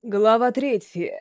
Глава 3.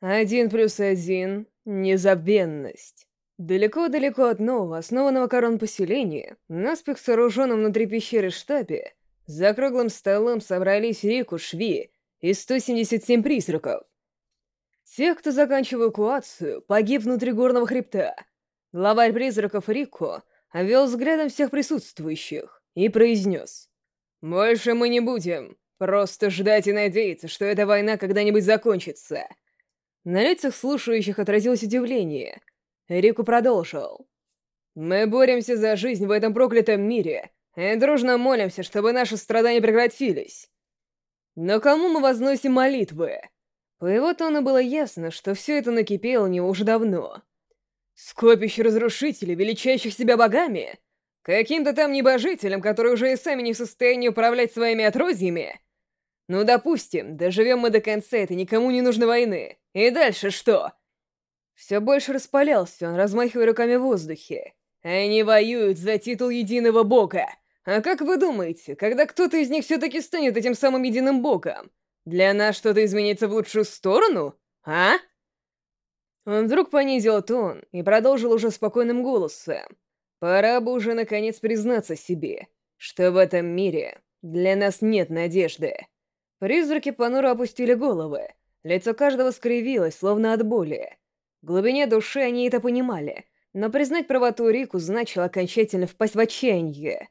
1+1. Незабвенность. Далеко-далеко от нового, основанного корон поселения, наспех сооруженном внутри пещеры штабе, за круглым столом собрались Рику, Шви и 177 призраков. Тех, кто, заканчивая эвакуацию, погиб внутри горного хребта. Главарь призраков Рико обвел взглядом всех присутствующих и произнес: «Больше мы не будем просто ждать и надеяться, что эта война когда-нибудь закончится». На лицах слушающих отразилось удивление. Рику продолжил: «Мы боремся за жизнь в этом проклятом мире и дружно молимся, чтобы наши страдания прекратились. Но кому мы возносим молитвы?» По его тону было ясно, что все это накипело у него уже давно. Скопище разрушителей, величающих себя богами? Каким-то там небожителям, которые уже и сами не в состоянии управлять своими отродьями? Ну, допустим, доживем мы до конца этой никому не нужной войны. И дальше что? Все больше распалялся он, размахивая руками в воздухе. Они воюют за титул единого бога. А как вы думаете, когда кто-то из них все-таки станет этим самым единым богом? Для нас что-то изменится в лучшую сторону? А? Он вдруг понизил тон и продолжил уже спокойным голосом. Пора бы уже наконец признаться себе, что в этом мире для нас нет надежды. Призраки понуро опустили головы. Лицо каждого скривилось, словно от боли. В глубине души они это понимали, но признать правоту Рику значило окончательно впасть в отчаяние.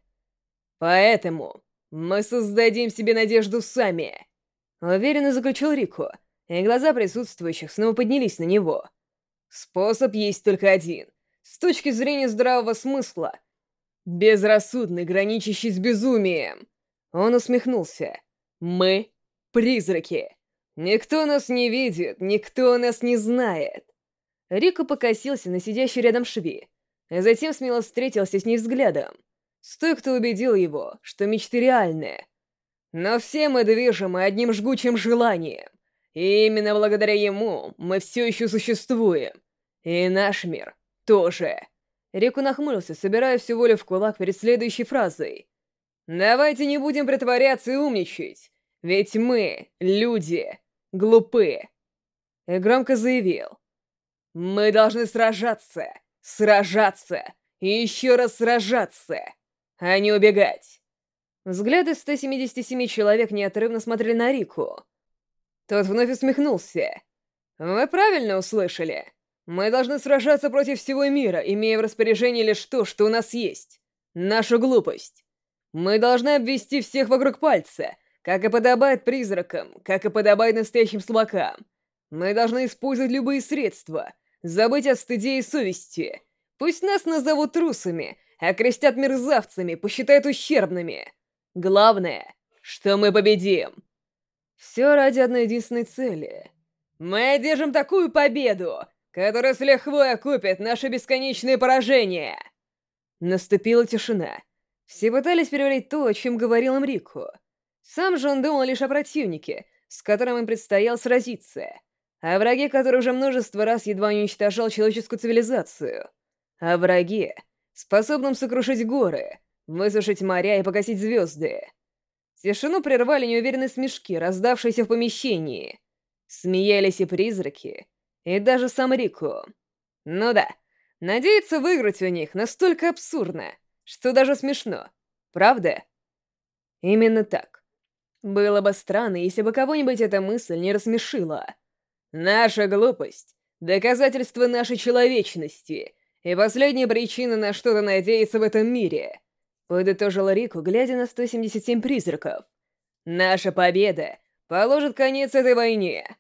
«Поэтому мы создадим себе надежду сами», — уверенно заключил Рику, и глаза присутствующих снова поднялись на него. «Способ есть только один. С точки зрения здравого смысла. Безрассудный, граничащий с безумием». Он усмехнулся. «Мы — призраки. Никто нас не видит, никто нас не знает». Рико покосился на сидящий рядом Шви, а затем смело встретился с ней взглядом. С той, кто убедил его, что мечты реальны. Но все мы движимы одним жгучим желанием. И именно благодаря ему мы все еще существуем. И наш мир тоже. Рику нахмурился, собирая всю волю в кулак перед следующей фразой. «Давайте не будем притворяться и умничать, ведь мы, люди, глупы». И громко заявил: «Мы должны сражаться, сражаться и еще раз сражаться, а не убегать». Взгляды 177 человек неотрывно смотрели на Рику. Тот вновь усмехнулся. «Вы правильно услышали. Мы должны сражаться против всего мира, имея в распоряжении лишь то, что у нас есть. Нашу глупость. Мы должны обвести всех вокруг пальца, как и подобает призракам, как и подобает настоящим слабакам. Мы должны использовать любые средства, забыть о стыде и совести. Пусть нас назовут трусами, окрестят мерзавцами, посчитают ущербными. Главное, что мы победим. Все ради одной единственной цели. Мы одержим такую победу, которая с лихвой окупит наше бесконечное поражение. Наступила тишина. Все пытались переварить то, о чем говорил им Рико. Сам же он думал лишь о противнике, с которым им предстояло сразиться, о враге, который уже множество раз едва не уничтожал человеческую цивилизацию, о враге, способном сокрушить горы, высушить моря и погасить звезды. Тишину прервали неуверенные смешки, раздавшиеся в помещении. Смеялись и призраки, и даже сам Рико. Ну да, надеяться выиграть у них настолько абсурдно, что даже смешно. Правда? Именно так. Было бы странно, если бы кого-нибудь эта мысль не рассмешила. Наша глупость — доказательство нашей человечности и последняя причина на что-то надеяться в этом мире. Подытожил Рику, глядя на 177 призраков. Наша победа положит конец этой войне.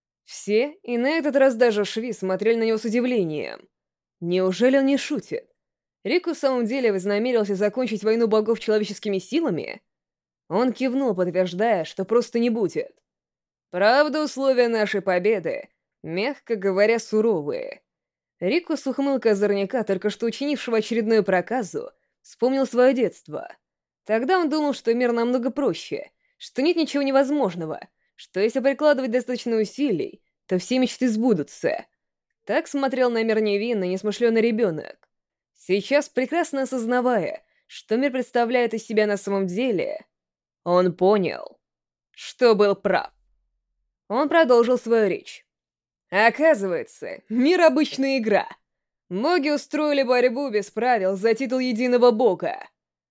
Все, и на этот раз даже Шви, смотрели на него с удивлением. Неужели он не шутит? Рику в самом деле вознамерился закончить войну богов человеческими силами? Он кивнул, подтверждая, что просто не будет. Правда, условия нашей победы, мягко говоря, суровые. Рику с ухмылкой озорняка, только что учинившего очередную проказу, вспомнил свое детство. Тогда он думал, что мир намного проще, что нет ничего невозможного, что если прикладывать достаточно усилий, то все мечты сбудутся. Так смотрел на мир невинный, несмышленый ребенок. Сейчас, прекрасно осознавая, что мир представляет из себя на самом деле, он понял, что был прав. Он продолжил свою речь. Оказывается, мир — обычная игра. Боги устроили борьбу без правил за титул единого бога.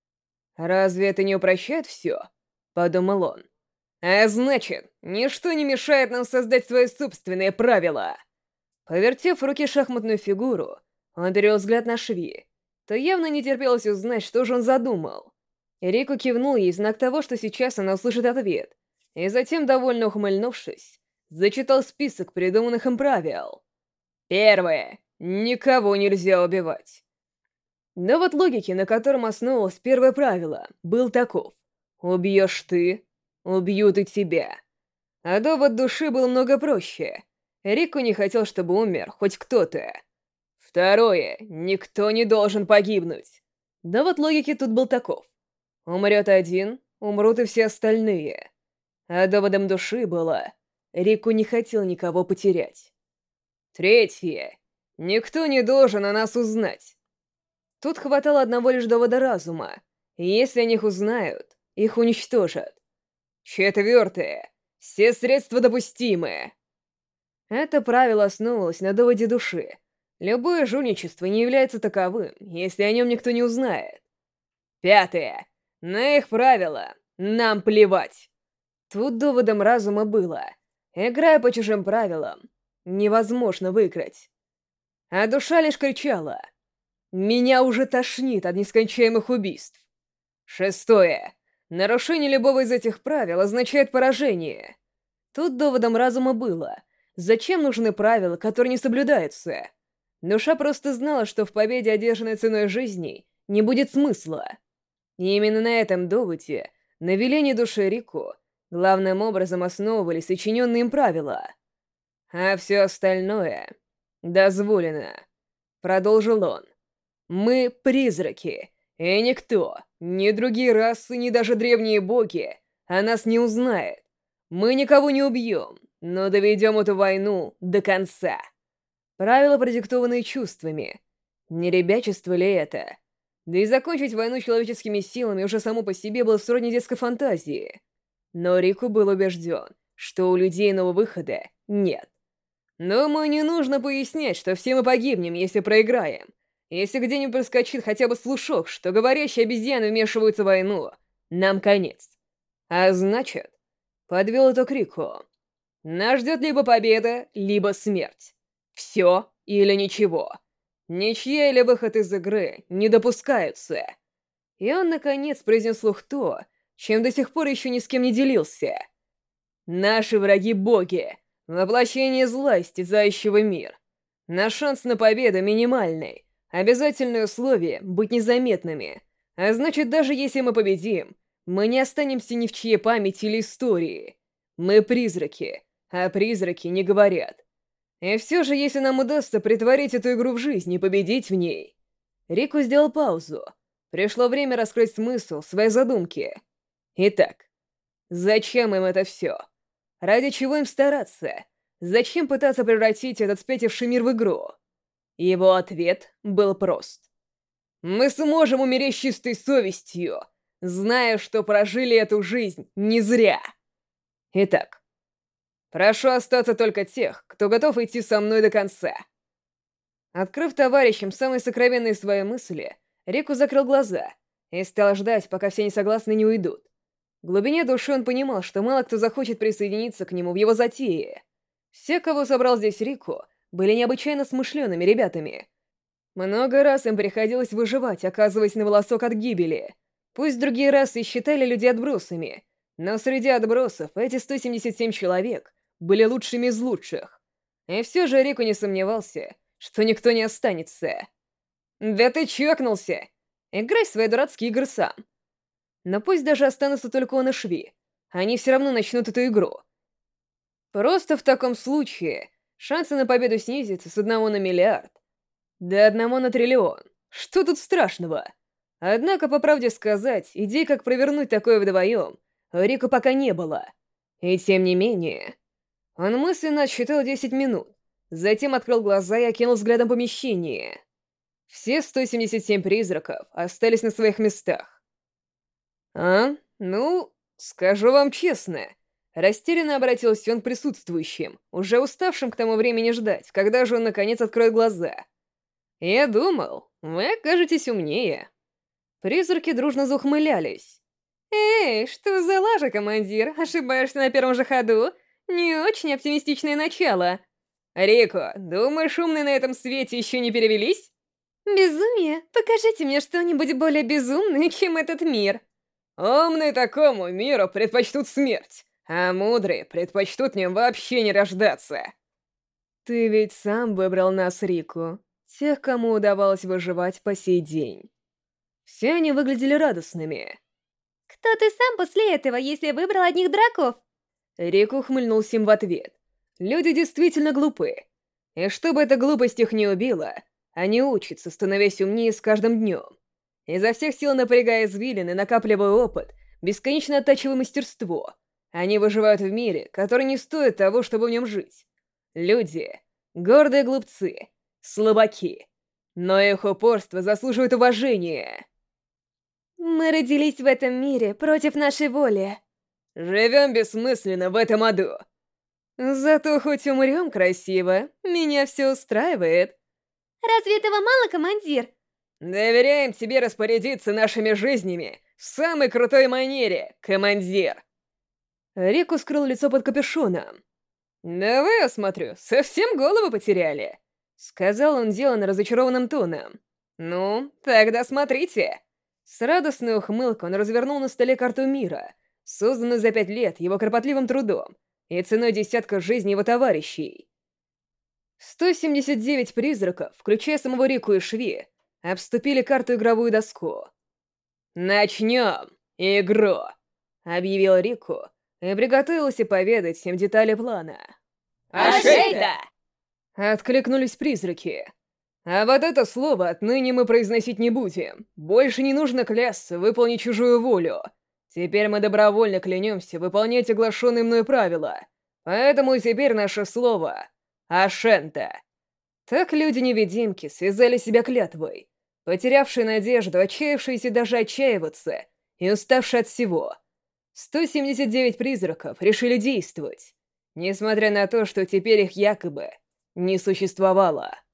«Разве это не упрощает все?» — подумал он. «А значит, ничто не мешает нам создать свои собственные правила». Повертев в руке шахматную фигуру, он перевел взгляд на Шви, то явно не терпелось узнать, что же он задумал. Рику кивнул ей в знак того, что сейчас она услышит ответ, и затем, довольно ухмыльнувшись, зачитал список придуманных им правил. Первое. Никого нельзя убивать. Довод логики, на котором основывалось первое правило, был таков. Убьешь ты, убьют и тебя. А довод души был много проще. Рику не хотел, чтобы умер хоть кто-то. Второе. Никто не должен погибнуть. Довод логики тут был таков. Умрет один, умрут и все остальные. А доводом души было... Рику не хотел никого потерять. Третье. Никто не должен о нас узнать. Тут хватало одного лишь довода разума. И если о них узнают, их уничтожат. Четвертое. Все средства допустимы. Это правило основывалось на доводе души. Любое жульничество не является таковым, если о нем никто не узнает. Пятое. На их правила нам плевать. Тут доводом разума было. Играя по чужим правилам, невозможно выиграть. А душа лишь кричала: «Меня уже тошнит от нескончаемых убийств». Шестое. Нарушение любого из этих правил означает поражение. Тут доводом разума было: зачем нужны правила, которые не соблюдаются? Душа просто знала, что в победе, одержанной ценой жизни, не будет смысла. И именно на этом доводе, на велении души Рику, главным образом основывались сочиненные им правила. А все остальное дозволено, продолжил он. Мы призраки, и никто, ни другие расы, ни даже древние боги о нас не узнает. Мы никого не убьем, но доведем эту войну до конца. Правила, продиктованные чувствами. Не ребячество ли это? Да и закончить войну человеческими силами уже само по себе было сродни детской фантазии. Но Рику был убежден, что у людей иного выхода нет. Думаю, не нужно пояснять, что все мы погибнем, если проиграем. Если где-нибудь проскочит хотя бы слушок, что говорящие обезьяны вмешиваются в войну, нам конец. А значит, подвел итог Рику, нас ждет либо победа, либо смерть. Все или ничего. Ничья или выход из игры не допускаются. И он, наконец, произнес вслух то, чем до сих пор еще ни с кем не делился. Наши враги — боги, воплощение зла, истязающего мир. Наш шанс на победу минимальный. Обязательное условие — быть незаметными. А значит, даже если мы победим, мы не останемся ни в чьей памяти или истории. Мы призраки, а призраки не говорят. И все же, если нам удастся притворить эту игру в жизнь и победить в ней... Рику сделал паузу. Пришло время раскрыть смысл своей задумки. Итак, зачем им это все? Ради чего им стараться? Зачем пытаться превратить этот спятивший мир в игру? Его ответ был прост. Мы сможем умереть с чистой совестью, зная, что прожили эту жизнь не зря. Итак, прошу остаться только тех, кто готов идти со мной до конца. Открыв товарищам самые сокровенные свои мысли, Рику закрыл глаза и стал ждать, пока все несогласные не уйдут. В глубине души он понимал, что мало кто захочет присоединиться к нему в его затее. Все, кого собрал здесь Рику, были необычайно смышленными ребятами. Много раз им приходилось выживать, оказываясь на волосок от гибели. Пусть другие расы считали людей отбросами, но среди отбросов эти 177 человек были лучшими из лучших. И все же Рику не сомневался, что никто не останется. «Да ты чокнулся! Играй в свои дурацкие игры сам!» Но пусть даже останутся только он и Шви, они все равно начнут эту игру. Просто в таком случае шансы на победу снизятся с 1 на миллиард до 1 на триллион. Что тут страшного? Однако, по правде сказать, идей, как провернуть такое вдвоем, у Рику пока не было. И тем не менее... Он мысленно отсчитал 10 минут, затем открыл глаза и окинул взглядом помещение. Все 177 призраков остались на своих местах. Ну, скажу вам честно, Растерянно обратился он к присутствующим, уже уставшим к тому времени ждать, когда же он наконец откроет глаза. «Я думал, вы окажетесь умнее». Призраки дружно заухмылялись. «Эй, что за лажа, командир? Ошибаешься на первом же ходу? Не очень оптимистичное начало». «Рико, думаешь, умные на этом свете еще не перевелись?» «Безумие? Покажите мне что-нибудь более безумное, чем этот мир». «Умные такому миру предпочтут смерть, а мудрые предпочтут в нем вообще не рождаться». «Ты ведь сам выбрал нас, Рико, тех, кому удавалось выживать по сей день». Все они выглядели радостными. Кто ты сам после этого, если выбрал одних драков? Рико ухмыльнулся им в ответ. Люди действительно глупы. И чтобы эта глупость их не убила, они учатся, становясь умнее с каждым днем. Изо всех сил напрягая извилины, накапливая опыт, бесконечно оттачивая мастерство. Они выживают в мире, который не стоит того, чтобы в нем жить. Люди — гордые глупцы, слабаки. Но их упорство заслуживает уважения. Мы родились в этом мире против нашей воли. Живем бессмысленно в этом аду. Зато хоть умрем красиво, меня все устраивает. Разве этого мало, командир? Доверяем тебе распорядиться нашими жизнями в самой крутой манере, командир. Рику скрыл лицо под капюшоном. «Да вы, я смотрю, совсем голову потеряли», — сказал он деланно разочарованным тоном. «Ну, тогда смотрите». С радостной ухмылкой он развернул на столе карту мира, созданную за 5 лет его кропотливым трудом и ценой десятков жизней его товарищей. 179 призраков, включая самого Рику и Шви, обступили карту-игровую доску. «Начнем игру!» — объявил Рику и приготовился поведать всем детали плана. «Ашейда!» — откликнулись призраки. «А вот это слово отныне мы произносить не будем. Больше не нужно клясться, выполнить чужую волю. Теперь мы добровольно клянемся выполнять оглашенные мной правила. Поэтому теперь наше слово — Ашента». Так люди-невидимки связали себя клятвой, потерявшие надежду, отчаявшиеся даже отчаиваться и уставшие от всего. 179 призраков решили действовать, несмотря на то, что теперь их якобы не существовало.